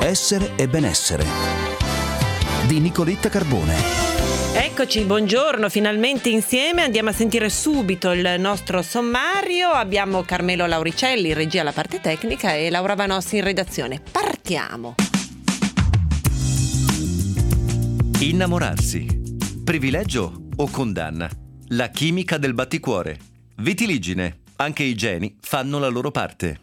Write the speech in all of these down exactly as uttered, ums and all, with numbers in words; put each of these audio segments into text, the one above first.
Essere e benessere di Nicoletta Carbone. Eccoci, buongiorno, finalmente insieme andiamo a sentire subito il nostro sommario. Abbiamo Carmelo Lauricelli, regia alla parte tecnica, e Laura Vanossi in redazione. Partiamo. Innamorarsi, privilegio o condanna? La chimica del batticuore. Vitiligine, anche i geni fanno la loro parte.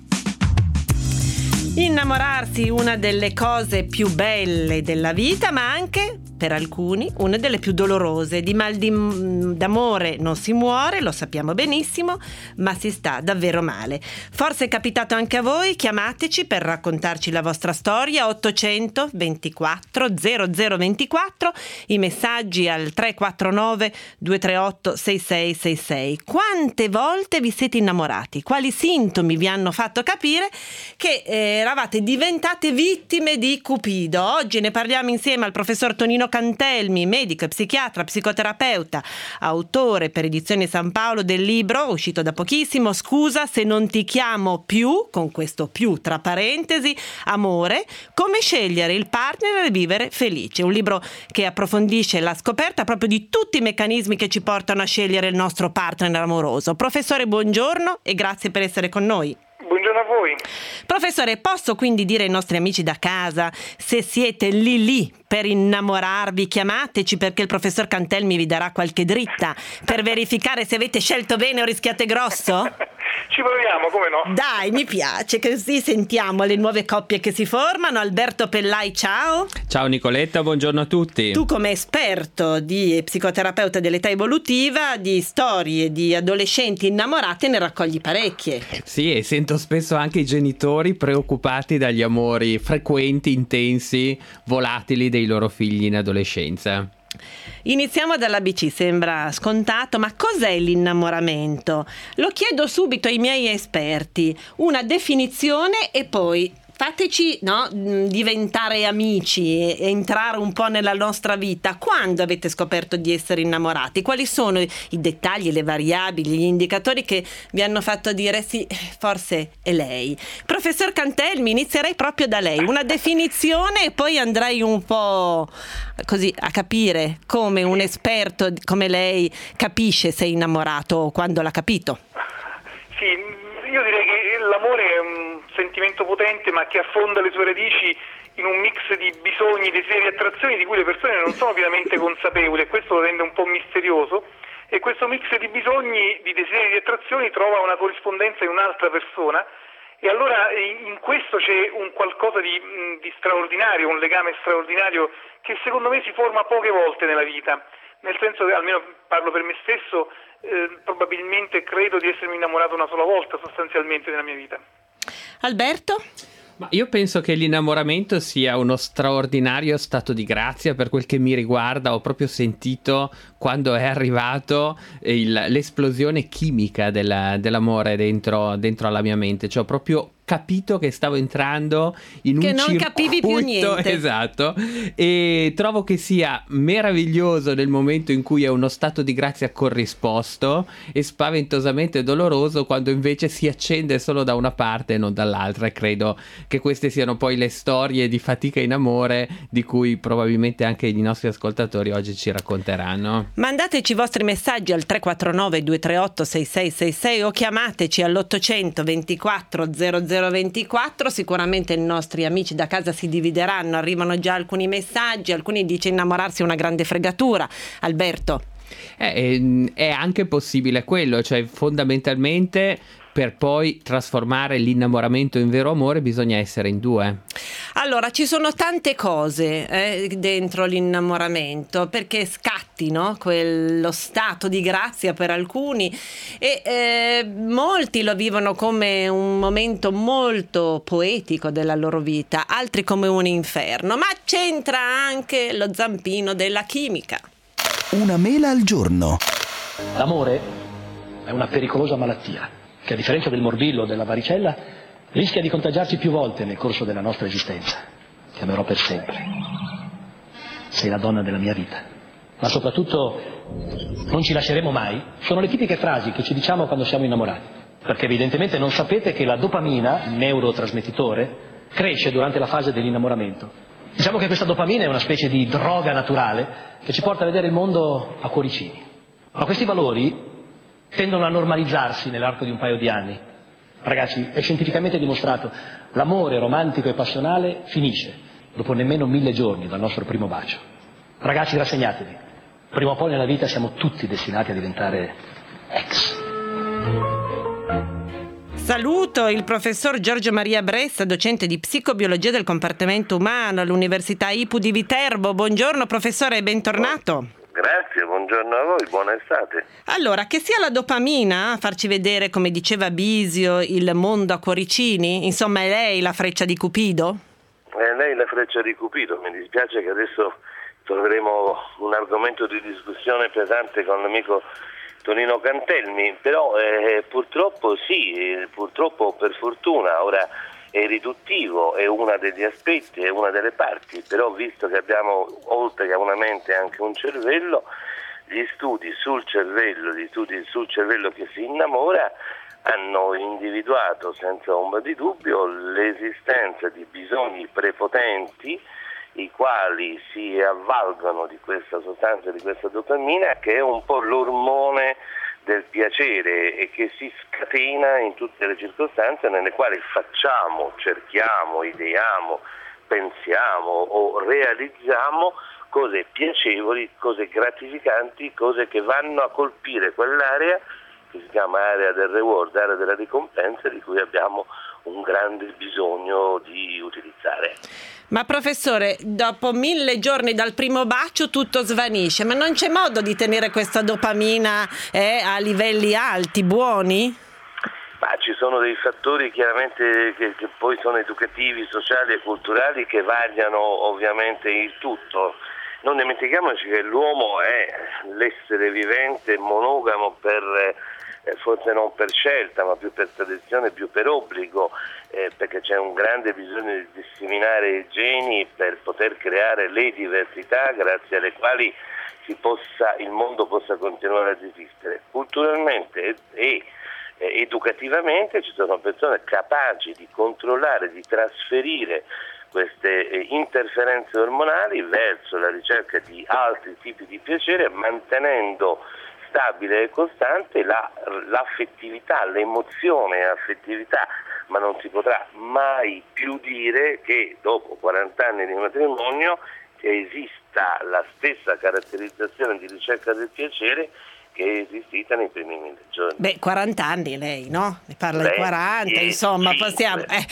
Innamorarsi, una delle cose più belle della vita, ma anche, per alcuni, una delle più dolorose. Di mal di, d'amore non si muore, lo sappiamo benissimo, ma si sta davvero male. Forse è capitato anche a voi, chiamateci per raccontarci la vostra storia, ottocento ventiquattro zero zero ventiquattro, i messaggi al tre quattro nove due tre otto sei sei sei sei. Quante volte vi siete innamorati? Quali sintomi vi hanno fatto capire che eh, eravate diventate vittime di Cupido? Oggi ne parliamo insieme al professor Tonino Cantelmi, medico e psichiatra, psicoterapeuta, autore per Edizioni San Paolo del libro uscito da pochissimo Scusa se non ti chiamo più, con questo più tra parentesi, amore, come scegliere il partner e vivere felice. Un libro che approfondisce la scoperta proprio di tutti i meccanismi che ci portano a scegliere il nostro partner amoroso. Professore, buongiorno e grazie per essere con noi. Buongiorno a voi. Professore, posso quindi dire ai nostri amici da casa, se siete lì lì per innamorarvi, chiamateci, perché il professor Cantelmi vi darà qualche dritta per verificare se avete scelto bene o rischiate grosso? Ci proviamo, come no? Dai, mi piace, così sentiamo le nuove coppie che si formano. Alberto Pellai, ciao. Ciao Nicoletta, buongiorno a tutti. Tu, come esperto di psicoterapeuta dell'età evolutiva, di storie di adolescenti innamorati, ne raccogli parecchie. Sì, e sento spesso anche i genitori preoccupati dagli amori frequenti, intensi, volatili dei loro figli in adolescenza. Iniziamo dall'A B C, sembra scontato, ma cos'è l'innamoramento? Lo chiedo subito ai miei esperti, una definizione e poi fateci no, diventare amici e entrare un po' nella nostra vita. Quando avete scoperto di essere innamorati? Quali sono i dettagli, le variabili, gli indicatori che vi hanno fatto dire sì, forse è lei? Professor Cantelmi, inizierei proprio da lei. Una definizione e poi andrei un po' così a capire come un esperto come lei capisce se è innamorato o quando l'ha capito. Sì, io direi che l'amore è un sentimento potente, ma che affonda le sue radici in un mix di bisogni, desideri e attrazioni di cui le persone non sono pienamente consapevoli, e questo lo rende un po' misterioso. E questo mix di bisogni, di desideri e di attrazioni trova una corrispondenza in un'altra persona, e allora in questo c'è un qualcosa di, di straordinario, un legame straordinario che secondo me si forma poche volte nella vita. Nel senso che, almeno parlo per me stesso, eh, probabilmente credo di essermi innamorato una sola volta sostanzialmente nella mia vita. Alberto? Ma io penso che l'innamoramento sia uno straordinario stato di grazia. Per quel che mi riguarda, ho proprio sentito quando è arrivato il, l'esplosione chimica della, dell'amore dentro, dentro alla mia mente, cioè ho proprio capito che stavo entrando in che un non circuito, capivi più niente. Esatto, e trovo che sia meraviglioso nel momento in cui è uno stato di grazia corrisposto e spaventosamente doloroso quando invece si accende solo da una parte e non dall'altra, e credo che queste siano poi le storie di fatica in amore di cui probabilmente anche i nostri ascoltatori oggi ci racconteranno. Mandateci i vostri messaggi al tre quattro nove due tre otto sei sei sei sei o chiamateci all'ottocento ventiquattro zero zero ventiquattro. Sicuramente i nostri amici da casa si divideranno, arrivano già alcuni messaggi, alcuni dice innamorarsi è una grande fregatura. Alberto? Eh, è anche possibile quello, cioè fondamentalmente per poi trasformare l'innamoramento in vero amore bisogna essere in due. Allora, ci sono tante cose eh, dentro l'innamoramento, perché scatti, no? Quello stato di grazia per alcuni, e eh, molti lo vivono come un momento molto poetico della loro vita, altri come un inferno, ma c'entra anche lo zampino della chimica. Una mela al giorno. L'amore è una pericolosa malattia che, a differenza del morbillo o della varicella, rischia di contagiarci più volte nel corso della nostra esistenza. Ti amerò per sempre. Sei la donna della mia vita. Ma soprattutto non ci lasceremo mai. Sono le tipiche frasi che ci diciamo quando siamo innamorati. Perché evidentemente non sapete che la dopamina, neurotrasmettitore, cresce durante la fase dell'innamoramento. Diciamo che questa dopamina è una specie di droga naturale che ci porta a vedere il mondo a cuoricini. Ma questi valori tendono a normalizzarsi nell'arco di un paio di anni. Ragazzi, è scientificamente dimostrato, l'amore romantico e passionale finisce dopo nemmeno mille giorni dal nostro primo bacio. Ragazzi, rassegnatevi. Prima o poi nella vita siamo tutti destinati a diventare ex. Saluto il professor Giorgio Maria Bressa, docente di psicobiologia del comportamento umano all'Università I P U di Viterbo. Buongiorno professore e bentornato. Grazie, buongiorno a voi, buona estate. Allora, che sia la dopamina a farci vedere, come diceva Bisio, il mondo a cuoricini? Insomma, è lei la freccia di Cupido? È lei la freccia di Cupido, mi dispiace che adesso troveremo un argomento di discussione pesante con l'amico Tonino Cantelmi, però eh, purtroppo sì, eh, purtroppo per fortuna ora è riduttivo, è uno degli aspetti, è una delle parti, però visto che abbiamo oltre che una mente anche un cervello, gli studi sul cervello, gli studi sul cervello che si innamora hanno individuato senza ombra di dubbio l'esistenza di bisogni prepotenti i quali si avvalgono di questa sostanza, di questa dopamina, che è un po' l'ormone del piacere e che si scatena in tutte le circostanze nelle quali facciamo, cerchiamo, ideiamo, pensiamo o realizziamo cose piacevoli, cose gratificanti, cose che vanno a colpire quell'area che si chiama area del reward, area della ricompensa, di cui abbiamo un grande bisogno di utilizzare. Ma professore, dopo mille giorni dal primo bacio tutto svanisce, ma non c'è modo di tenere questa dopamina eh, a livelli alti, buoni? Ma ci sono dei fattori chiaramente che, che poi sono educativi, sociali e culturali che variano ovviamente il tutto. Non dimentichiamoci che l'uomo è l'essere vivente monogamo per eh, forse non per scelta, ma più per tradizione, più per obbligo, eh, perché c'è un grande bisogno di disseminare i geni per poter creare le diversità grazie alle quali si possa, il mondo possa continuare ad esistere. Culturalmente e, e eh, educativamente ci sono persone capaci di controllare, di trasferire queste eh, interferenze ormonali verso la ricerca di altri tipi di piacere, mantenendo stabile e costante la, l'affettività, l'emozione affettività, ma non si potrà mai più dire che dopo quaranta anni di matrimonio esista la stessa caratterizzazione di ricerca del piacere che è esistita nei primi mille giorni. Beh, quaranta anni lei, no? Ne parla Beh, di quaranta, insomma, cinque. possiamo... Eh.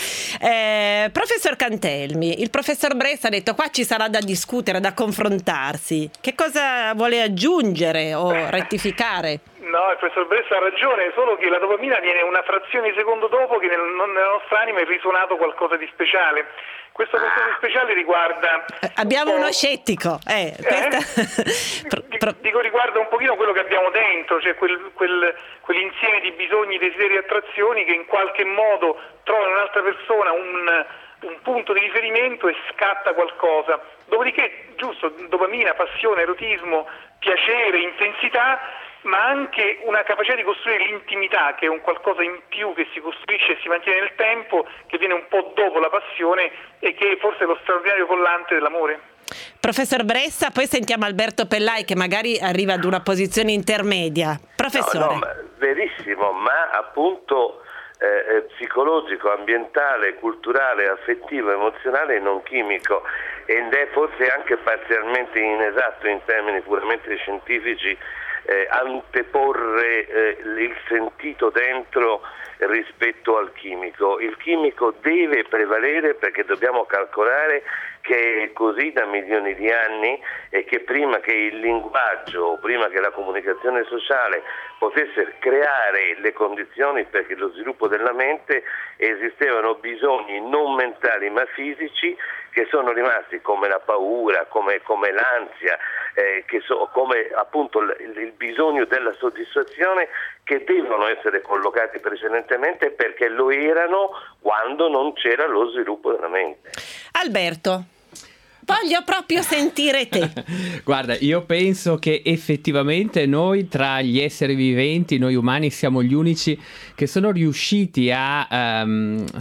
Eh, professor Cantelmi, il professor Bressa ha detto qua ci sarà da discutere, da confrontarsi. Che cosa vuole aggiungere o rettificare? No, il professor Bressa ha ragione, solo che la dopamina viene una frazione di secondo dopo che nel, nella nostra anima è risuonato qualcosa di speciale. Questo qualcosa di speciale riguarda... Eh, abbiamo uno scettico. Eh, questa... eh? pro, pro... Dico, riguarda un pochino quello che abbiamo dentro, cioè quel, quel, quell'insieme di bisogni, desideri e attrazioni che in qualche modo trova in un'altra persona un, un punto di riferimento e scatta qualcosa. Dopodiché, giusto, dopamina, passione, erotismo, piacere, intensità, ma anche una capacità di costruire l'intimità, che è un qualcosa in più che si costruisce e si mantiene nel tempo, che viene un po' dopo la passione e che forse è lo straordinario collante dell'amore. Professor Bressa, poi sentiamo Alberto Pellai che magari arriva ad una posizione intermedia. Professore. No, no, ma, verissimo, ma appunto eh, psicologico, ambientale, culturale, affettivo, emozionale e non chimico, ed è forse anche parzialmente inesatto in termini puramente scientifici Eh, anteporre eh, il sentito dentro rispetto al chimico. Il chimico deve prevalere perché dobbiamo calcolare che è così da milioni di anni e che prima che il linguaggio, prima che la comunicazione sociale potesse creare le condizioni per lo sviluppo della mente, esistevano bisogni non mentali ma fisici che sono rimasti, come la paura, come, come l'ansia, eh, che so, come appunto il, il bisogno della soddisfazione, che devono essere collocati precedentemente perché lo erano quando non c'era lo sviluppo della mente. Alberto, voglio proprio sentire te. Guarda, io penso che effettivamente noi tra gli esseri viventi, noi umani, siamo gli unici che sono riusciti a um, staccare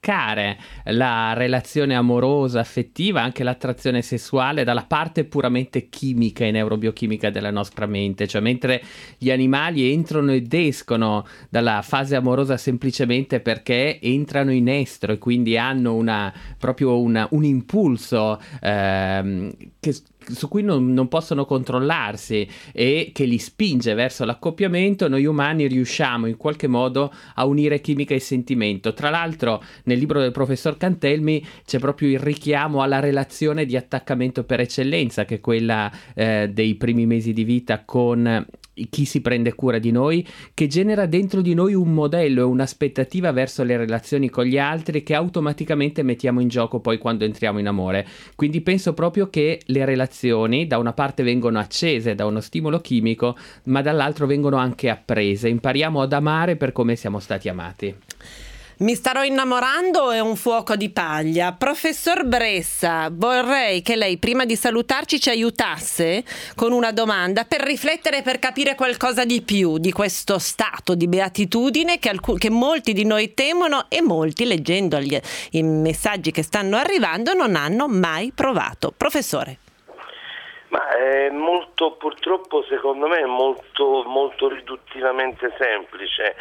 distaccare la relazione amorosa, affettiva, anche l'attrazione sessuale dalla parte puramente chimica e neurobiochimica della nostra mente. Cioè, mentre gli animali entrano ed escono dalla fase amorosa semplicemente perché entrano in estro e quindi hanno una proprio una, un impulso ehm, che su cui non, non possono controllarsi e che li spinge verso l'accoppiamento, noi umani riusciamo in qualche modo a unire chimica e sentimento. Tra l'altro nel libro del professor Cantelmi c'è proprio il richiamo alla relazione di attaccamento per eccellenza, che è quella eh, dei primi mesi di vita con chi si prende cura di noi, che genera dentro di noi un modello e un'aspettativa verso le relazioni con gli altri che automaticamente mettiamo in gioco poi quando entriamo in amore. Quindi penso proprio che le relazioni da una parte vengono accese da uno stimolo chimico, ma dall'altro vengono anche apprese. Impariamo ad amare per come siamo stati amati. Mi starò innamorando è un fuoco di paglia. Professor Bressa, vorrei che lei prima di salutarci ci aiutasse con una domanda per riflettere, per capire qualcosa di più di questo stato di beatitudine che, alc- che molti di noi temono e molti, leggendo gli, i messaggi che stanno arrivando, non hanno mai provato. Professore. Ma è molto, purtroppo secondo me è molto, molto riduttivamente semplice.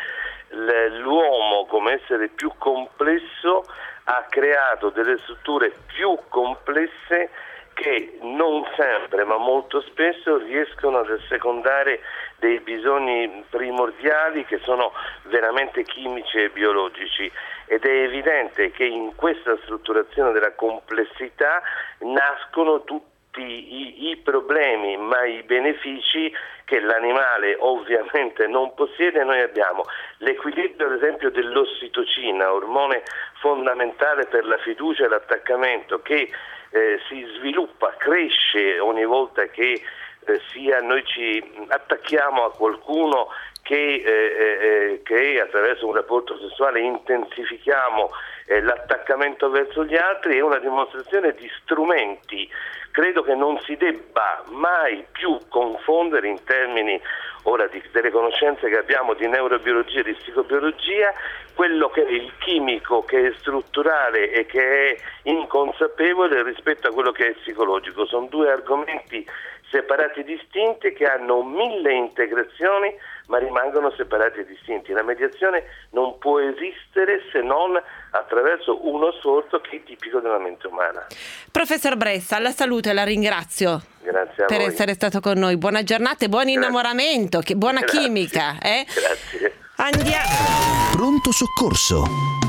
L'uomo come essere più complesso ha creato delle strutture più complesse che non sempre, ma molto spesso riescono ad assecondare dei bisogni primordiali che sono veramente chimici e biologici, ed è evidente che in questa strutturazione della complessità nascono tutti I, i problemi, ma i benefici che l'animale ovviamente non possiede. Noi abbiamo l'equilibrio ad esempio dell'ossitocina, ormone fondamentale per la fiducia e l'attaccamento, che eh, si sviluppa, cresce ogni volta che eh, sia noi ci attacchiamo a qualcuno, che, eh, eh, che attraverso un rapporto sessuale intensifichiamo eh, l'attaccamento verso gli altri. È una dimostrazione di strumenti. Credo che non si debba mai più confondere in termini ora di, delle conoscenze che abbiamo di neurobiologia e di psicobiologia, quello che è il chimico, che è strutturale e che è inconsapevole, rispetto a quello che è psicologico. Sono due argomenti separati e distinti che hanno mille integrazioni ma rimangono separati e distinti. La mediazione non può esistere se non attraverso uno sforzo che è tipico della mente umana. Professor Bressa, alla salute, la ringrazio. Grazie a per voi. essere stato con noi. Buona giornata e buon Grazie. innamoramento, che buona Grazie. chimica. Eh? Grazie. Andiamo. Pronto soccorso.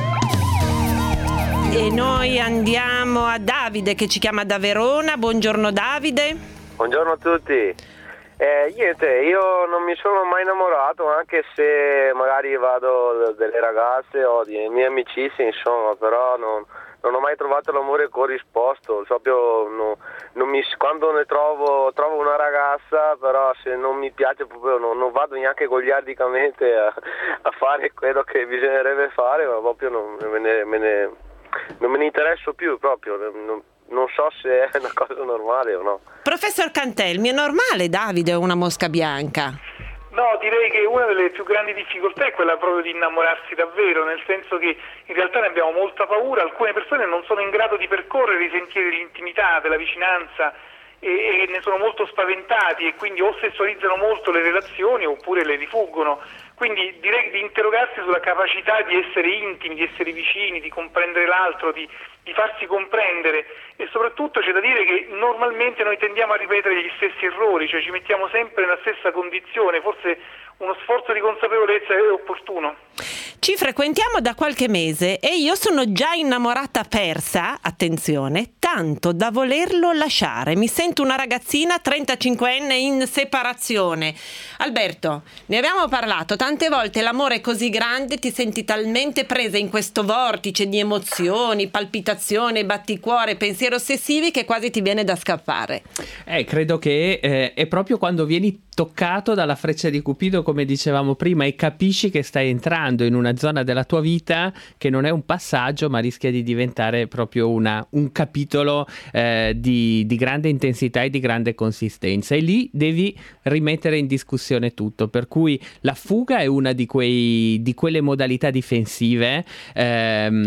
E noi andiamo a Davide che ci chiama da Verona. Buongiorno Davide. Buongiorno a tutti. Eh, niente, io non mi sono mai innamorato, anche se magari vado delle ragazze o di mie amicizie, insomma, però non, non ho mai trovato l'amore corrisposto. Proprio no, non mi, quando ne trovo trovo una ragazza, però se non mi piace proprio non, non vado neanche goliardicamente a, a fare quello che bisognerebbe fare, ma proprio non me ne, me ne, non me ne interesso più proprio. Non, Non so se è una cosa normale o no. Professor Cantelmi, è normale Davide o una mosca bianca? No, direi che una delle più grandi difficoltà è quella proprio di innamorarsi davvero, nel senso che in realtà ne abbiamo molta paura. Alcune persone non sono in grado di percorrere i sentieri dell'intimità, della vicinanza, e, e ne sono molto spaventati e quindi o sessualizzano molto le relazioni oppure le rifuggono. Quindi direi di interrogarsi sulla capacità di essere intimi, di essere vicini, di comprendere l'altro, di, di farsi comprendere, e soprattutto c'è da dire che normalmente noi tendiamo a ripetere gli stessi errori, cioè ci mettiamo sempre nella stessa condizione. Forse uno sforzo di consapevolezza è opportuno. Ci frequentiamo da qualche mese e io sono già innamorata persa, attenzione, tanto da volerlo lasciare. Mi sento una ragazzina trentacinquenne in separazione. Alberto, ne abbiamo parlato tante volte, l'amore è così grande, ti senti talmente presa in questo vortice di emozioni, palpitazione, batticuore, pensieri ossessivi che quasi ti viene da scappare. Eh, credo che eh, è proprio quando vieni toccato dalla freccia di Cupido, come dicevamo prima, e capisci che stai entrando in una zona della tua vita che non è un passaggio ma rischia di diventare proprio una, un capitolo eh, di, di grande intensità e di grande consistenza, e lì devi rimettere in discussione tutto, per cui la fuga è una di, quei, di quelle modalità difensive ehm,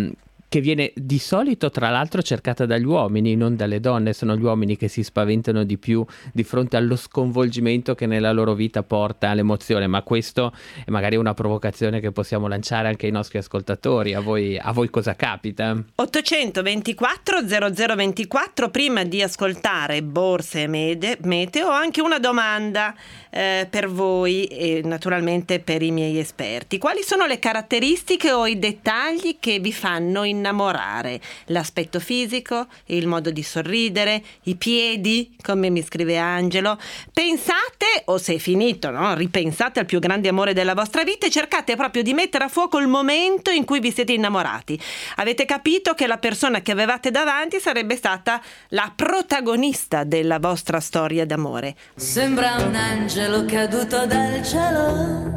che viene di solito tra l'altro cercata dagli uomini, non dalle donne. Sono gli uomini che si spaventano di più di fronte allo sconvolgimento che nella loro vita porta all'emozione, ma questo è magari una provocazione che possiamo lanciare anche ai nostri ascoltatori. A voi, a voi cosa capita? ottocentoventiquattro zero zero ventiquattro. Prima di ascoltare borse e mede, meteo, ho anche una domanda eh, per voi e naturalmente per i miei esperti. Quali sono le caratteristiche o i dettagli che vi fanno innamorare? L'aspetto fisico, il modo di sorridere, i piedi, come mi scrive Angelo. Pensate, o se è finito, no? Ripensate al più grande amore della vostra vita e cercate proprio di mettere a fuoco il momento in cui vi siete innamorati. Avete capito che la persona che avevate davanti sarebbe stata la protagonista della vostra storia d'amore. Sembra un angelo caduto dal cielo,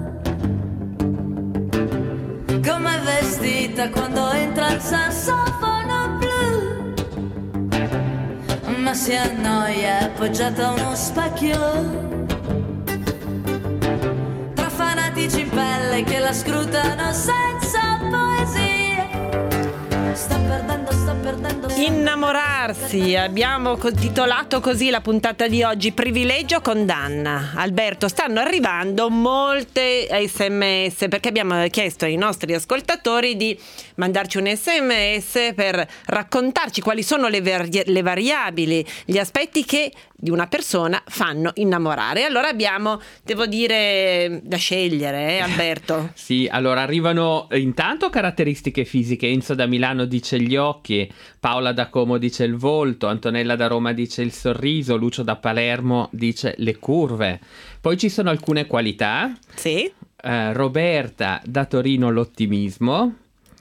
come vestita quando entra il sassofono blu, ma si annoia appoggiata a uno specchio, tra fanatici in pelle che la scrutano senza poesia. Sta perdendo, sta perdendo, sta Innamorarsi, abbiamo co- titolato così la puntata di oggi, privilegio o condanna. Alberto, stanno arrivando molte sms perché abbiamo chiesto ai nostri ascoltatori di mandarci un sms per raccontarci quali sono le, vari- le variabili, gli aspetti che di una persona fanno innamorare. Allora abbiamo, devo dire, da scegliere, eh, Alberto? Sì, allora arrivano intanto caratteristiche fisiche. Enzo da Milano dice gli occhi, Paola da Como dice il volto, Antonella da Roma dice il sorriso, Lucio da Palermo dice le curve. Poi ci sono alcune qualità. Sì. Uh, Roberta da Torino l'ottimismo,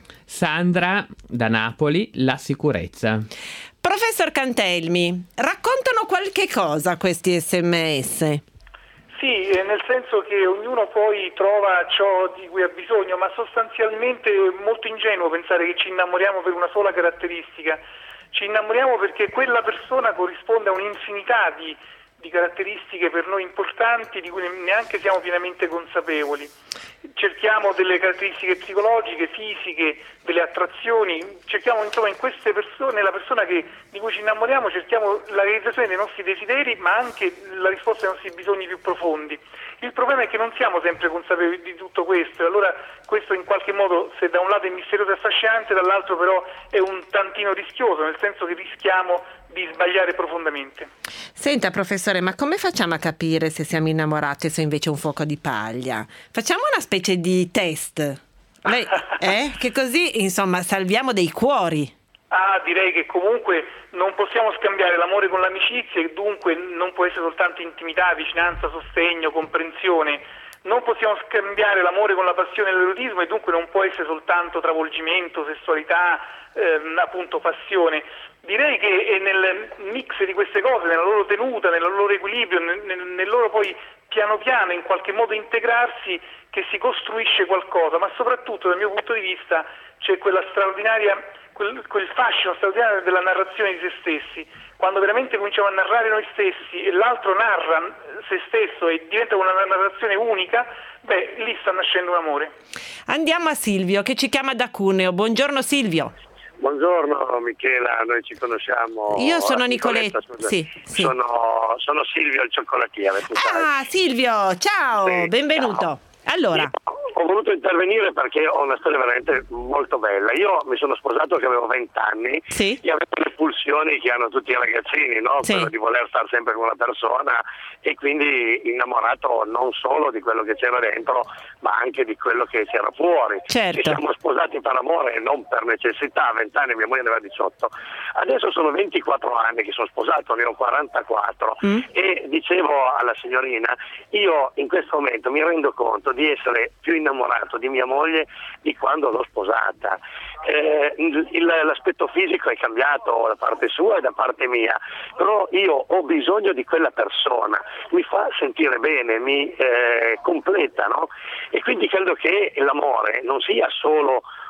Sandra da Napoli la sicurezza. Professor Cantelmi, raccontano qualche cosa questi sms? Sì, eh, nel senso che ognuno poi trova ciò di cui ha bisogno, ma sostanzialmente è molto ingenuo pensare che ci innamoriamo per una sola caratteristica. Ci innamoriamo perché quella persona corrisponde a un'infinità di, di caratteristiche per noi importanti di cui neanche siamo pienamente consapevoli. Cerchiamo delle caratteristiche psicologiche, fisiche, delle attrazioni, cerchiamo insomma in queste persone, nella persona che, di cui ci innamoriamo, cerchiamo la realizzazione dei nostri desideri, ma anche la risposta ai nostri bisogni più profondi. Il problema è che non siamo sempre consapevoli di tutto questo, e allora questo in qualche modo, se da un lato è misterioso e affascinante, dall'altro però è un tantino rischioso, nel senso che rischiamo di sbagliare profondamente. Senta professore, ma come facciamo a capire se siamo innamorati o se invece è un fuoco di paglia? Facciamo una specie di test, lei, eh? Che così insomma salviamo dei cuori. Ah, direi che comunque non possiamo scambiare l'amore con l'amicizia, e dunque non può essere soltanto intimità, vicinanza, sostegno, comprensione. Non possiamo scambiare l'amore con la passione e l'erotismo, e dunque non può essere soltanto travolgimento, sessualità, ehm, appunto passione. Direi che è nel mix di queste cose, nella loro tenuta, nel loro equilibrio, nel, nel loro poi piano piano in qualche modo integrarsi, che si costruisce qualcosa, ma soprattutto dal mio punto di vista c'è quella straordinaria, quel, quel fascino straordinario della narrazione di se stessi. Quando veramente cominciamo a narrare noi stessi e l'altro narra se stesso e diventa una narrazione unica, beh, lì sta nascendo un amore. Andiamo a Silvio che ci chiama da Cuneo. Buongiorno Silvio. Buongiorno Michela, noi ci conosciamo. Io sono Nicoletta, sì, sì. Sono, sono Silvio il cioccolatiere. Tu ah sai. Silvio, ciao, sì, benvenuto. Ciao. Allora. Io ho voluto intervenire perché ho una storia veramente molto bella. Io mi sono sposato che avevo venti anni, sì. E avevo le pulsioni che hanno tutti i ragazzini, no? Sì. Quello di voler stare sempre con una persona, e quindi innamorato non solo di quello che c'era dentro, ma anche di quello che c'era fuori. Certo. Ci siamo sposati per amore e non per necessità. A venti anni mia moglie ne aveva diciotto. Adesso sono ventiquattro anni che sono sposato, ne ho quarantaquattro, mm. e dicevo alla signorina, io in questo momento mi rendo conto di essere più innamorato di mia moglie di quando l'ho sposata. Eh, il, l'aspetto fisico è cambiato da parte sua e da parte mia, però io ho bisogno di quella persona, mi fa sentire bene, mi eh, completa, no? E quindi credo che l'amore non sia solo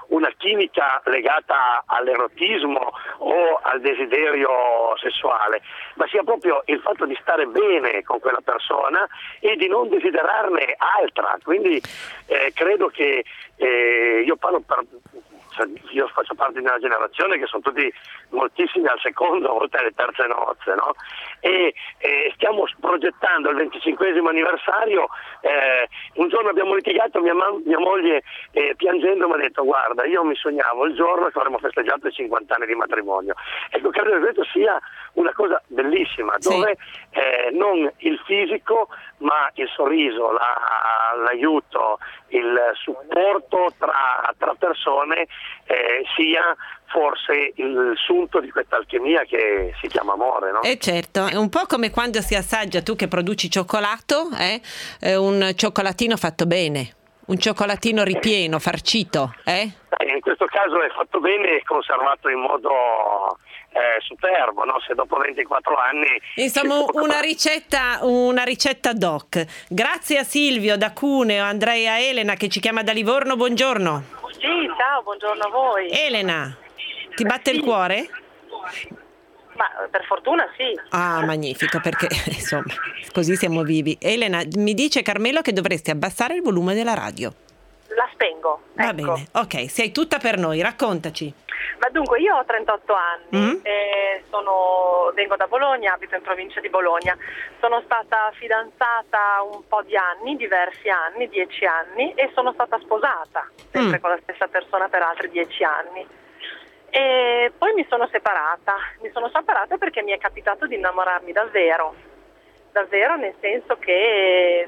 una chimica legata all'erotismo o al desiderio sessuale, ma sia proprio il fatto di stare bene con quella persona e di non desiderarne altra. Quindi eh, credo che eh, io parlo per io faccio parte di una generazione che sono tutti moltissimi al secondo, a volte alle terze nozze, no? E, e stiamo progettando il venticinquesimo anniversario. Eh, un giorno abbiamo litigato, mia, ma- mia moglie eh, piangendo mi ha detto: guarda, io mi sognavo il giorno che avremmo festeggiato i cinquanta anni di matrimonio. Ecco, credo che questo sia una cosa bellissima, dove sì. eh, non il fisico ma il sorriso, la, l'aiuto, il supporto tra, tra persone eh, sia forse il sunto di questa alchimia che si chiama amore, no? Eh certo, è un po' come quando si assaggia, tu che produci cioccolato, eh? Eh, un cioccolatino fatto bene, un cioccolatino ripieno, farcito, eh? In questo caso è fatto bene e conservato in modo eh, superbo, no? Se dopo ventiquattro anni... Insomma, una ricetta, una ricetta doc. Grazie a Silvio da Cuneo, Andrea Elena che ci chiama da Livorno, buongiorno. Sì, ciao, buongiorno a voi. Elena, ti batte il cuore? Ma per fortuna sì. Ah, magnifico, perché insomma, così siamo vivi. Elena, mi dice Carmelo che dovresti abbassare il volume della radio. La spengo. Va ecco. bene, ok, sei tutta per noi, raccontaci. Ma dunque, io ho trentotto anni, Mm. e sono, vengo da Bologna, abito in provincia di Bologna. Sono stata fidanzata un po' di anni, diversi anni, dieci anni, e sono stata sposata, sempre Mm. con la stessa persona per altri dieci anni. E poi mi sono separata, mi sono separata perché mi è capitato di innamorarmi davvero, davvero nel senso che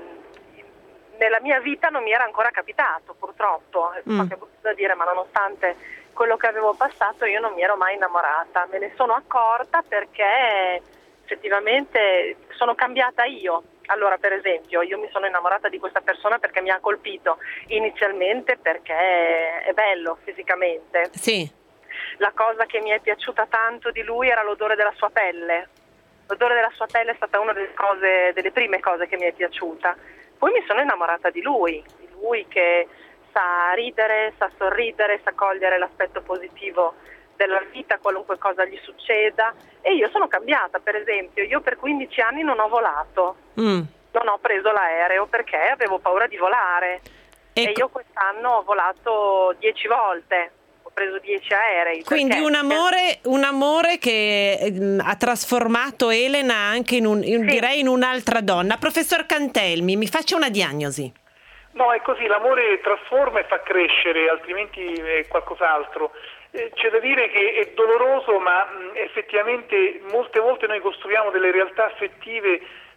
nella mia vita non mi era ancora capitato, purtroppo, Mm. so che è brutto da dire, ma nonostante quello che avevo passato io non mi ero mai innamorata, me ne sono accorta perché effettivamente sono cambiata io. Allora, per esempio, io mi sono innamorata di questa persona perché mi ha colpito inizialmente perché è bello fisicamente. Sì. La cosa che mi è piaciuta tanto di lui era l'odore della sua pelle. L'odore della sua pelle è stata una delle cose, delle prime cose che mi è piaciuta. Poi mi sono innamorata di lui, di lui che sa ridere, sa sorridere, sa cogliere l'aspetto positivo della vita, qualunque cosa gli succeda. E io sono cambiata, per esempio, io per quindici anni non ho volato, Mm. non ho preso l'aereo perché avevo paura di volare. Ecco. E io quest'anno ho volato dieci volte. Ho preso dieci aerei. Quindi perché- un amore, un amore che ehm, ha trasformato Elena anche in un, in- Sì. direi in un'altra donna. Professor Cantelmi, mi faccia una diagnosi. No, è così, l'amore trasforma e fa crescere, altrimenti è qualcos'altro. Eh, c'è da dire che è doloroso, ma mh, effettivamente molte volte noi costruiamo delle realtà affettive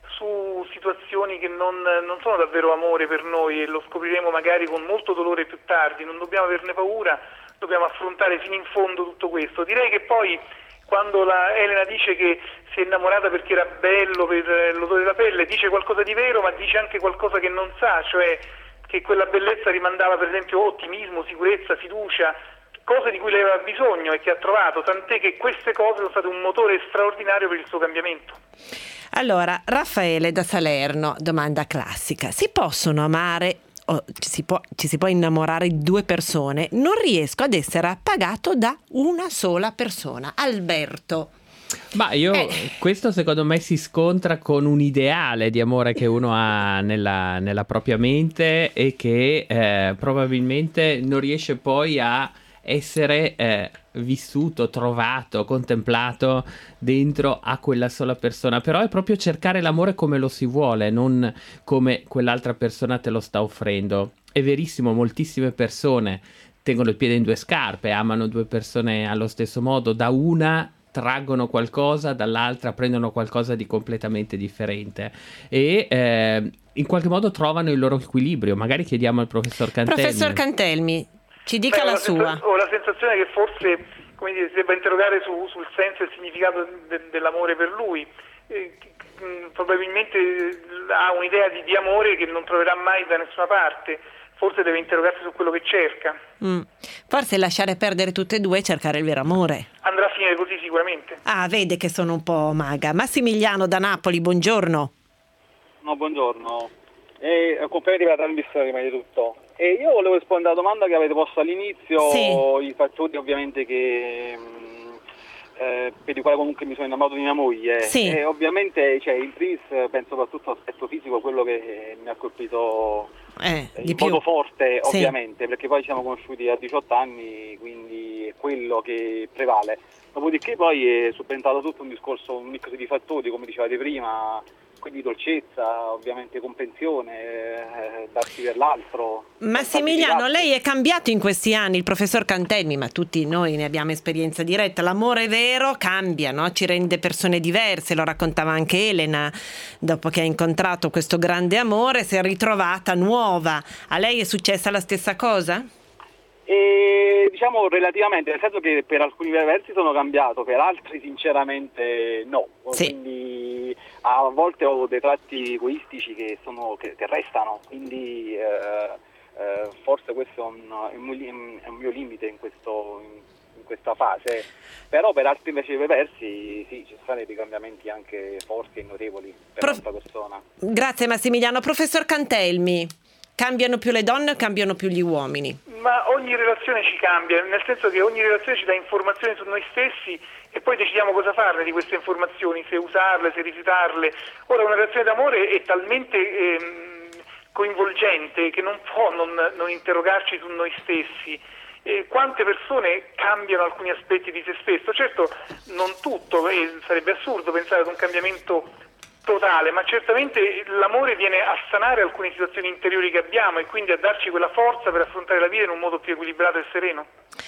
su situazioni che non, non sono davvero amore per noi, e lo scopriremo magari con molto dolore più tardi. Non dobbiamo averne paura, dobbiamo affrontare fino in fondo tutto questo. Direi che poi quando la Elena dice che si è innamorata perché era bello per l'odore della pelle, dice qualcosa di vero, ma dice anche qualcosa che non sa, cioè che quella bellezza rimandava per esempio ottimismo, sicurezza, fiducia, cose di cui lei aveva bisogno e che ha trovato, tant'è che queste cose sono state un motore straordinario per il suo cambiamento. Allora, Raffaele da Salerno, domanda classica. Si possono amare o ci si può, ci si può innamorare di due persone? Non riesco ad essere appagato da una sola persona. Alberto. Ma io, Eh. questo secondo me si scontra con un ideale di amore che uno ha nella, nella propria mente e che eh, probabilmente non riesce poi a essere eh, vissuto, trovato, contemplato dentro a quella sola persona. Però è proprio cercare l'amore come lo si vuole, non come quell'altra persona te lo sta offrendo. È verissimo, moltissime persone tengono il piede in due scarpe, amano due persone allo stesso modo, da una traggono qualcosa, dall'altra prendono qualcosa di completamente differente e eh, in qualche modo trovano il loro equilibrio. Magari chiediamo al professor Cantelmi. Professor Cantelmi, ci dica Beh, ho la la sua. sensa- ho la sensazione che forse, come dire, si debba interrogare su- sul senso e il significato de- dell'amore per lui. Eh, mh, probabilmente ha un'idea di, di amore che non troverà mai da nessuna parte. Forse deve interrogarsi su quello che cerca. Mm. Forse lasciare perdere tutte e due e cercare il vero amore. Andrà a finire così sicuramente. Ah, vede che sono un po' maga. Massimiliano da Napoli, buongiorno. No, buongiorno. E complimenti per la trasmissione prima di tutto. E io volevo rispondere alla domanda che avete posto all'inizio, sì. I fattori ovviamente che mh, eh, per i quali comunque mi sono innamorato di mia moglie. Sì. E ovviamente, cioè, in primis penso soprattutto all'aspetto fisico, quello che mi ha colpito eh, in di modo più. forte, Sì. ovviamente, perché poi ci siamo conosciuti a diciotto anni, quindi è quello che prevale. Dopodiché poi è subentrato tutto un discorso, un mix di fattori, come dicevate prima, quindi dolcezza, ovviamente comprensione, eh, darsi per l'altro. Massimiliano, lei è cambiato in questi anni, il professor Cantelmi, ma tutti noi ne abbiamo esperienza diretta, l'amore vero cambia, no? Ci rende persone diverse, lo raccontava anche Elena, dopo che ha incontrato questo grande amore si è ritrovata nuova. A lei è successa la stessa cosa? E diciamo relativamente, nel senso che per alcuni versi sono cambiato, per altri sinceramente no. Sì. Quindi a volte ho dei tratti egoistici che sono che, che restano, quindi eh, eh, forse questo è un, è, un, è un mio limite in, questo, in, in questa fase. Però per altri invece versi sì, ci sono dei cambiamenti anche forti e notevoli per Prof... l'altra persona. Grazie Massimiliano. Professor Cantelmi, cambiano più le donne o cambiano più gli uomini? Ma ogni relazione ci cambia, nel senso che ogni relazione ci dà informazioni su noi stessi e poi decidiamo cosa farne di queste informazioni, se usarle, se rifiutarle. Ora una relazione d'amore è talmente ehm, coinvolgente che non può non, non interrogarci su noi stessi. E quante persone cambiano alcuni aspetti di se stesso? Certo non tutto, eh, sarebbe assurdo pensare ad un cambiamento totale, ma certamente l'amore viene a sanare alcune situazioni interiori che abbiamo e quindi a darci quella forza per affrontare la vita in un modo più equilibrato e sereno.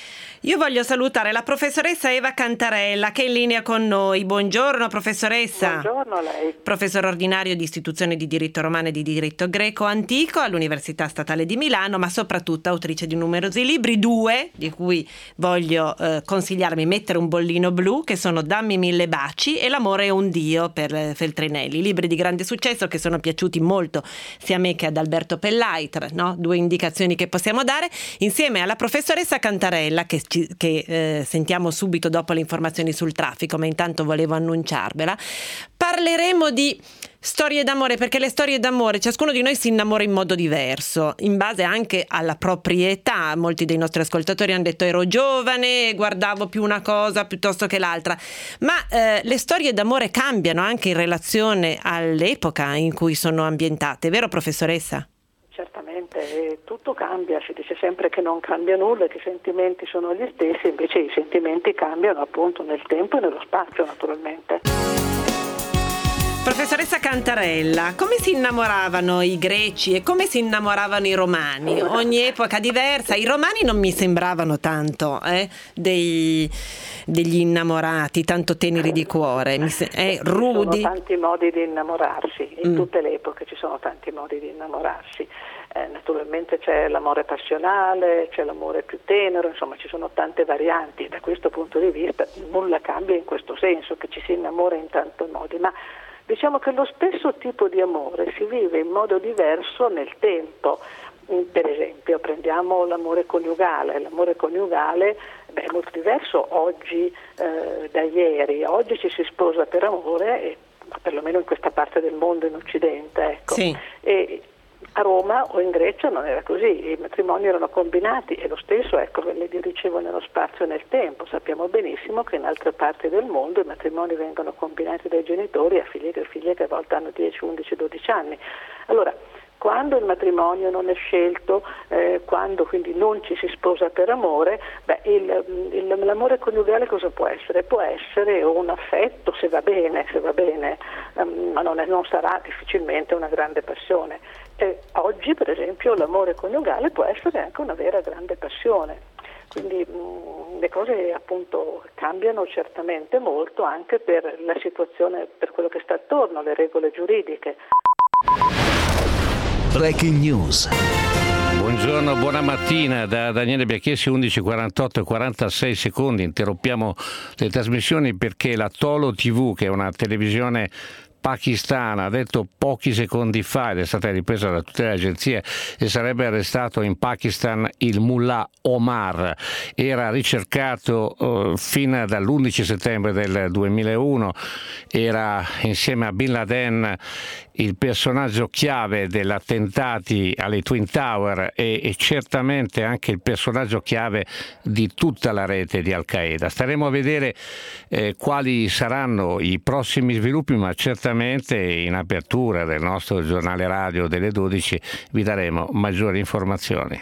Io voglio salutare la professoressa Eva Cantarella che è in linea con noi. Buongiorno professoressa. Buongiorno a lei. Professore ordinario di istituzione di diritto romano e di diritto greco antico all'Università Statale di Milano, ma soprattutto autrice di numerosi libri, due di cui voglio eh, consigliarmi mettere un bollino blu, che sono Dammi mille baci e L'amore è un dio per eh, Feltrinelli, libri di grande successo che sono piaciuti molto sia a me che ad Alberto Pellaiter, no? Due indicazioni che possiamo dare insieme alla professoressa Cantarella che che eh, sentiamo subito dopo le informazioni sul traffico, ma intanto volevo annunciarvela. Parleremo di storie d'amore, perché le storie d'amore, ciascuno di noi si innamora in modo diverso, in base anche alla propria età. Molti dei nostri ascoltatori hanno detto ero giovane, guardavo più una cosa piuttosto che l'altra, ma eh, le storie d'amore cambiano anche in relazione all'epoca in cui sono ambientate, vero professoressa? Certamente, tutto cambia, si dice sempre che non cambia nulla, che i sentimenti sono gli stessi, invece i sentimenti cambiano appunto nel tempo e nello spazio naturalmente. Professoressa Cantarella, come si innamoravano i greci e come si innamoravano i romani? Ogni epoca diversa, i romani non mi sembravano tanto eh, dei, degli innamorati, tanto teneri di cuore, mi se- eh, rudi. Ci sono tanti modi di innamorarsi, in mm. tutte le epoche ci sono tanti modi di innamorarsi. Eh, naturalmente c'è l'amore passionale, c'è l'amore più tenero, insomma ci sono tante varianti. Da questo punto di vista nulla cambia in questo senso, che ci si innamora in tanti modi, ma diciamo che lo stesso tipo di amore si vive in modo diverso nel tempo. Per esempio prendiamo l'amore coniugale, l'amore coniugale beh, è molto diverso oggi eh, da ieri. Oggi ci si sposa per amore, e, perlomeno in questa parte del mondo, in Occidente, ecco. Sì. E a Roma o in Grecia non era così, i matrimoni erano combinati e lo stesso, ecco, le dirigevo nello spazio e nel tempo. Sappiamo benissimo che in altre parti del mondo i matrimoni vengono combinati dai genitori a figli e figlie che a volte hanno dieci, undici, dodici anni. Allora, quando il matrimonio non è scelto, eh, quando quindi non ci si sposa per amore, beh, il, il, l'amore coniugale cosa può essere? Può essere un affetto, se va bene, se va bene, um, ma non, è, non sarà difficilmente una grande passione. E oggi, per esempio, l'amore coniugale può essere anche una vera grande passione. Quindi mh, le cose appunto cambiano certamente molto anche per la situazione, per quello che sta attorno, le regole giuridiche. Breaking News. Buongiorno, buona mattina da Daniele Biacchessi, undici e quarantotto e quarantasei secondi. Interrompiamo le trasmissioni perché la Tolo tivù, che è una televisione pakistana, ha detto pochi secondi fa, ed è stata ripresa da tutte le agenzie, e sarebbe arrestato in Pakistan il mullah Omar. Era ricercato uh, fin dall'undici settembre del duemilauno, era insieme a Bin Laden il personaggio chiave degli attentati alle Twin Tower e, e certamente anche il personaggio chiave di tutta la rete di Al-Qaeda. Staremo a vedere eh, quali saranno i prossimi sviluppi, ma certamente in apertura del nostro giornale radio delle dodici vi daremo maggiori informazioni.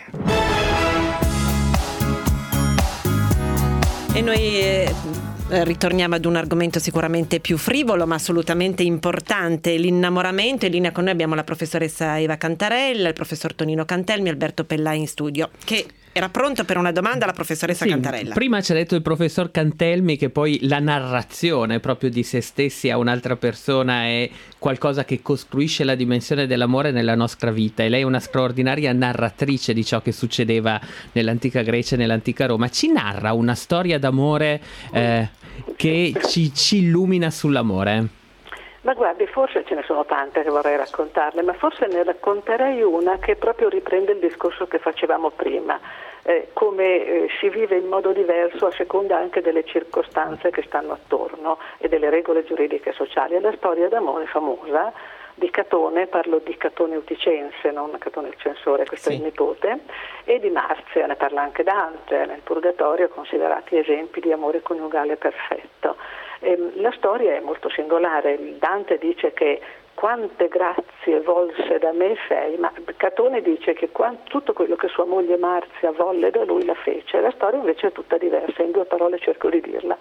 E noi eh, ritorniamo ad un argomento sicuramente più frivolo ma assolutamente importante, l'innamoramento. In linea con noi abbiamo la professoressa Eva Cantarella, il professor Tonino Cantelmi, Alberto Pellai in studio, che era pronto per una domanda alla professoressa sì, Cantarella. Prima ci ha detto il professor Cantelmi che poi la narrazione proprio di se stessi a un'altra persona è qualcosa che costruisce la dimensione dell'amore nella nostra vita, e lei è una straordinaria narratrice di ciò che succedeva nell'antica Grecia e nell'antica Roma. Ci narra una storia d'amore eh, che ci, ci illumina sull'amore. Ma guardi, forse ce ne sono tante che vorrei raccontarle, ma forse ne racconterei una che proprio riprende il discorso che facevamo prima, eh, come eh, si vive in modo diverso a seconda anche delle circostanze che stanno attorno e delle regole giuridiche e sociali. È la storia d'amore famosa di Catone, parlo di Catone Uticense, non Catone il censore, questo sì. È il nipote, e di Marzia, ne parla anche Dante, nel Purgatorio, considerati esempi di amore coniugale perfetto. La storia è molto singolare. Dante dice che quante grazie volse da me sei, ma Catone dice che tutto quello che sua moglie Marzia volle da lui la fece. La storia invece è tutta diversa, in due parole cerco di dirla.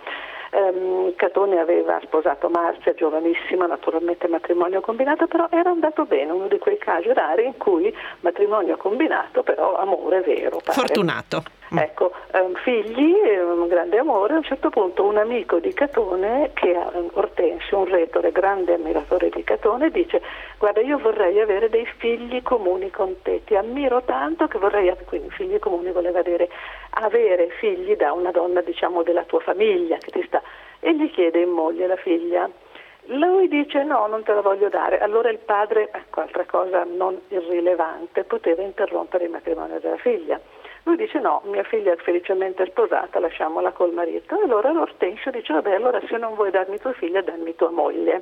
Um, Catone aveva sposato Marzia giovanissima, naturalmente matrimonio combinato, però era andato bene, uno di quei casi rari in cui matrimonio combinato però amore vero. Pare. Fortunato. Ecco, um, figli, un grande amore. A un certo punto un amico di Catone, che è Ortensio, un retore, grande ammiratore di Catone, dice: guarda, io vorrei avere dei figli comuni con te, ti ammiro tanto che vorrei avere, quindi figli comuni voleva dire avere figli da una donna, diciamo, della tua famiglia che ti sta, e gli chiede in moglie la figlia. Lui dice no, non te la voglio dare. Allora il padre, ecco, altra cosa non irrilevante, poteva interrompere il matrimonio della figlia. Lui dice no, mia figlia è felicemente sposata, lasciamola col marito. E allora l'Ortensio dice vabbè, allora se non vuoi darmi tua figlia, dammi tua moglie.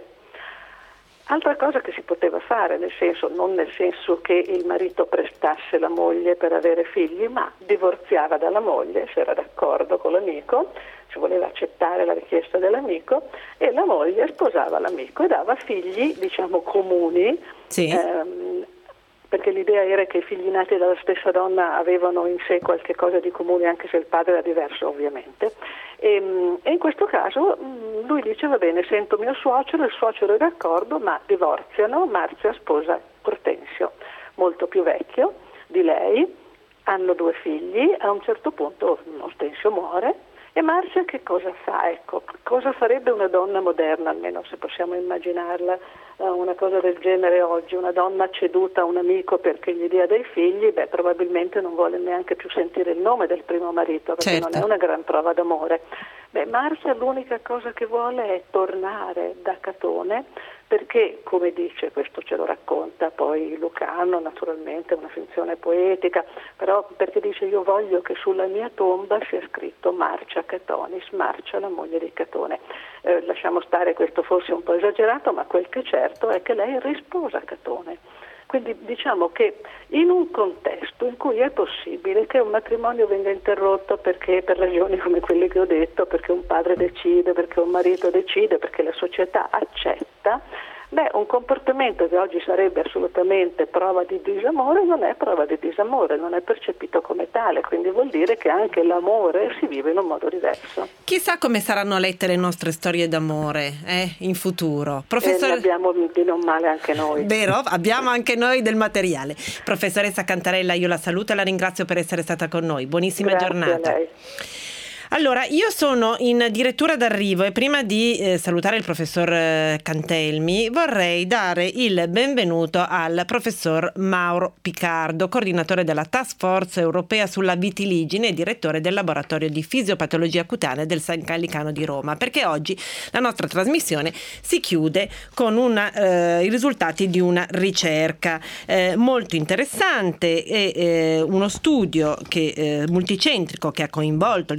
Altra cosa che si poteva fare, nel senso, non nel senso che il marito prestasse la moglie per avere figli, ma divorziava dalla moglie, se era d'accordo con l'amico, se voleva accettare la richiesta dell'amico, e la moglie sposava l'amico e dava figli, diciamo, comuni, sì. ehm, perché l'idea era che i figli nati dalla stessa donna avevano in sé qualche cosa di comune, anche se il padre era diverso ovviamente. E, e in questo caso lui dice va bene, sento mio suocero, il suocero è d'accordo, ma divorziano. Marzia sposa Ortensio, molto più vecchio di lei, hanno due figli. A un certo punto Ortensio muore e Marzia che cosa fa? Ecco, cosa farebbe una donna moderna, almeno se possiamo immaginarla, una cosa del genere oggi, una donna ceduta a un amico perché gli dia dei figli, beh, probabilmente non vuole neanche più sentire il nome del primo marito, perché certo. Non è una gran prova d'amore. Beh, Marzia l'unica cosa che vuole è tornare da Catone, perché, come dice, questo ce lo racconta poi Lucano, naturalmente una finzione poetica, però perché dice io voglio che sulla mia tomba sia scritto Marcia Catonis, Marcia la moglie di Catone. Eh, lasciamo stare questo forse un po' esagerato, ma quel che è certo è che lei risposa Catone. Quindi diciamo che in un contesto in cui è possibile che un matrimonio venga interrotto perché per ragioni come quelle che ho detto, perché un padre decide, perché un marito decide, perché la società accetta, beh, un comportamento che oggi sarebbe assolutamente prova di disamore non è prova di disamore, non è percepito come tale, quindi vuol dire che anche l'amore si vive in un modo diverso. Chissà come saranno lette le nostre storie d'amore eh, in futuro. Professor... Eh, ne abbiamo di non male anche noi. Vero, abbiamo anche noi del materiale. Professoressa Cantarella, io la saluto e la ringrazio per essere stata con noi. Buonissima Grazie giornata. A lei. Allora, io sono in direttura d'arrivo e prima di eh, salutare il professor eh, Cantelmi vorrei dare il benvenuto al professor Mauro Picardo, coordinatore della Task Force Europea sulla Vitiligine e direttore del laboratorio di fisiopatologia cutanea del San Gallicano di Roma, perché oggi la nostra trasmissione si chiude con una, eh, i risultati di una ricerca eh, molto interessante e eh, uno studio che, eh, multicentrico che ha coinvolto l'Istituto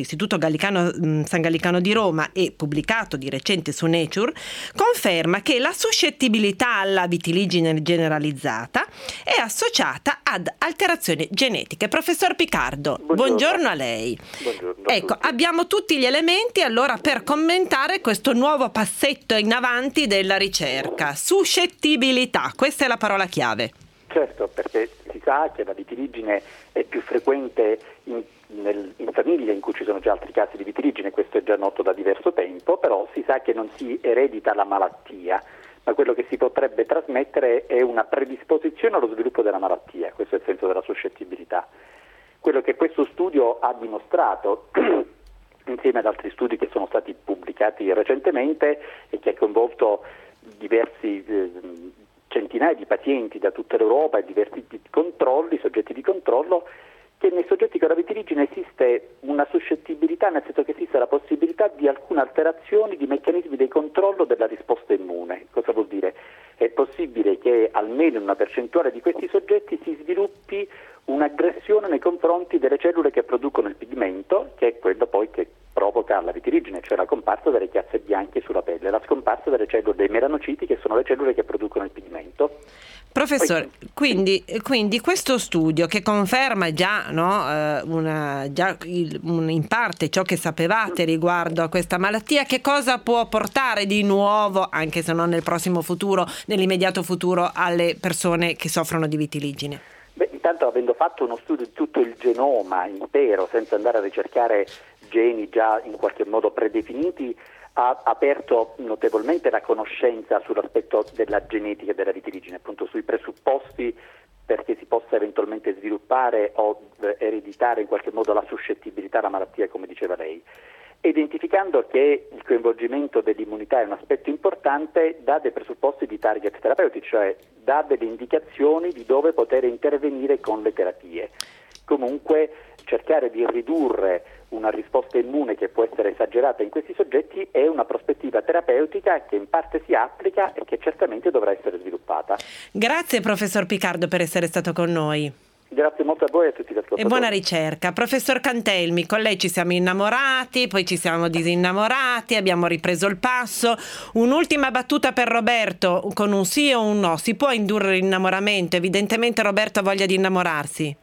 Gallicano, San Gallicano di Roma e pubblicato di recente su Nature, conferma che la suscettibilità alla vitiligine generalizzata è associata ad alterazioni genetiche. Professor Picardo, buongiorno, buongiorno a lei. Buongiorno. Ecco, abbiamo tutti gli elementi allora per commentare questo nuovo passetto in avanti della ricerca. Suscettibilità, questa è la parola chiave. Certo, perché si sa che la vitiligine è più frequente in, nel, in famiglie in cui ci sono già altri casi di vitiligine, questo è già noto da diverso tempo, però si sa che non si eredita la malattia, ma quello che si potrebbe trasmettere è una predisposizione allo sviluppo della malattia, questo è il senso della suscettibilità. Quello che questo studio ha dimostrato, insieme ad altri studi che sono stati pubblicati recentemente e che ha coinvolto diversi eh, centinaia di pazienti da tutta l'Europa e diversi controlli, soggetti di controllo, che nei soggetti con la vitiligine esiste una suscettibilità, nel senso che esiste la possibilità di alcune alterazioni di meccanismi di controllo della risposta immune. Cosa vuol dire? È possibile che almeno in una percentuale di questi soggetti si sviluppi un'aggressione nei confronti delle cellule che producono il pigmento, che è quello poi che provoca la vitiligine, cioè la comparsa delle chiazze bianche sulla pelle, la scomparsa delle cellule dei melanociti, che sono le cellule che producono il pigmento. Professore, quindi, quindi questo studio che conferma già, no, eh, una, già il, un, in parte ciò che sapevate riguardo a questa malattia, che cosa può portare di nuovo, anche se non nel prossimo futuro, nell'immediato futuro, alle persone che soffrono di vitiligine? Beh, intanto, avendo fatto uno studio di tutto il genoma intero, senza andare a ricercare geni già in qualche modo predefiniti, ha aperto notevolmente la conoscenza sull'aspetto della genetica della vitiligine, appunto sui presupposti perché si possa eventualmente sviluppare o ereditare in qualche modo la suscettibilità alla malattia, come diceva lei. Identificando che il coinvolgimento dell'immunità è un aspetto importante, dà dei presupposti di target terapeutici, cioè dà delle indicazioni di dove poter intervenire con le terapie. Comunque cercare di ridurre una risposta immune che può essere esagerata in questi soggetti è una prospettiva terapeutica che in parte si applica e che certamente dovrà essere sviluppata. Grazie professor Picardo per essere stato con noi. Grazie molto a voi e a tutti gli ascoltatori. E buona ricerca. Professor Cantelmi, con lei ci siamo innamorati, poi ci siamo disinnamorati, abbiamo ripreso il passo. Un'ultima battuta per Roberto, con un sì o un no. Si può indurre l'innamoramento? Evidentemente Roberto ha voglia di innamorarsi.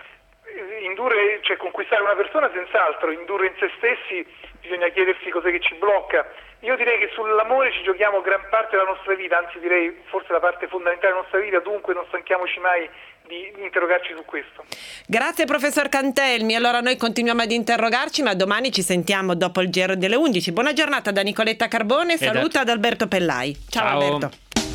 Indurre, cioè conquistare una persona senz'altro, indurre in se stessi bisogna chiedersi cos'è che ci blocca. Io direi che sull'amore ci giochiamo gran parte della nostra vita, anzi direi forse la parte fondamentale della nostra vita, dunque non stanchiamoci mai di interrogarci su questo. Grazie professor Cantelmi, allora noi continuiamo ad interrogarci, ma domani ci sentiamo dopo il giro delle undici. Buona giornata da Nicoletta Carbone, saluta ad Alberto Pellai. Ciao, Ciao. Alberto.